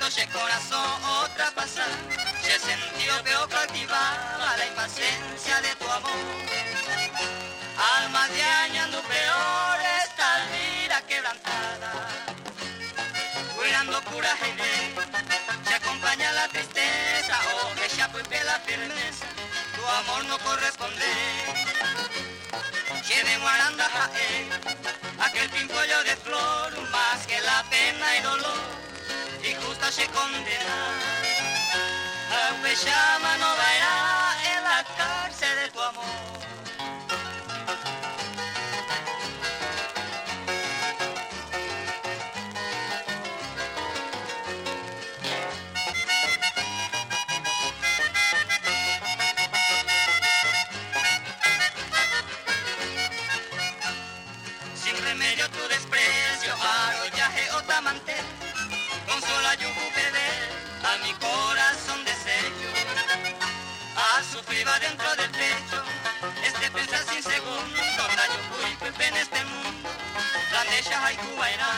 ese corazón otra pasar, se sentió que o cautivaba la impaciencia de tu amor. Alma de año ando peor esta vida quebrantada, cuidando coraje bien, se acompaña la tristeza, oh ella pues la firmeza, tu amor no corresponde. Lleve guaranda a él, aquel pimpollo de flor, más que la pena y dolor, y justa se condena. A Pechama no vairá en la cárcel de tu amor. Remedio tu desprecio, arrollaje o tamante, con sola yugo beber a mi corazón deseo. A sufrir va dentro del pecho, este pensar sin segundo, la yugo y pepe en este mundo, la necha hay cubairá.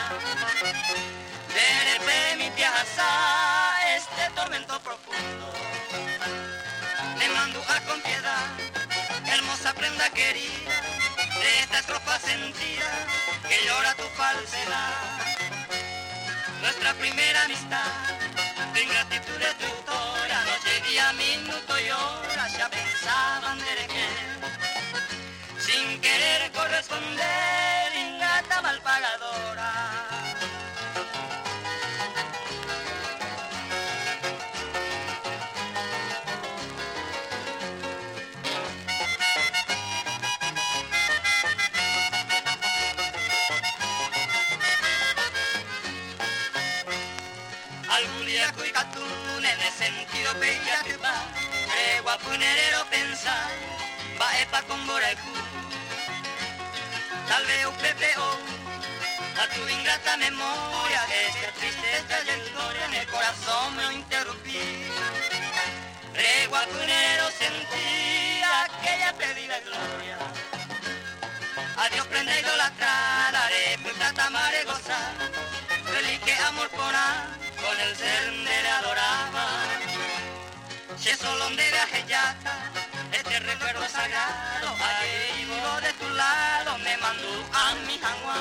Veré mi tierra este tormento profundo, le mando a con piedad, hermosa prenda querida, de esta estrofa sentida que llora tu falsedad. Nuestra primera amistad, de ingratitud de tu historia, noche, día, minuto y hora, ya pensaban de que sin querer corresponder, ingrata malpagadora. En el sentido bella que va, guapunerero pensar, va epa con boraicu. Tal vez un pepeo, a tu ingrata memoria, de esta triste trayectoria en el corazón me interrumpí. Guapunero sentí aquella perdida gloria. Adiós prenda idolatrada, puta mare gozar, relique amor por con el ser me le adoraba. Si solo de viaje ya este recuerdo sagrado, ahí vivo de tu lado, me mandó a mi jangua.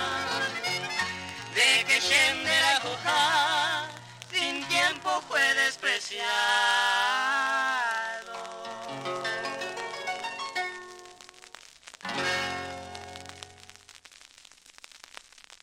De que Shem de la Joja, sin tiempo fue despreciar.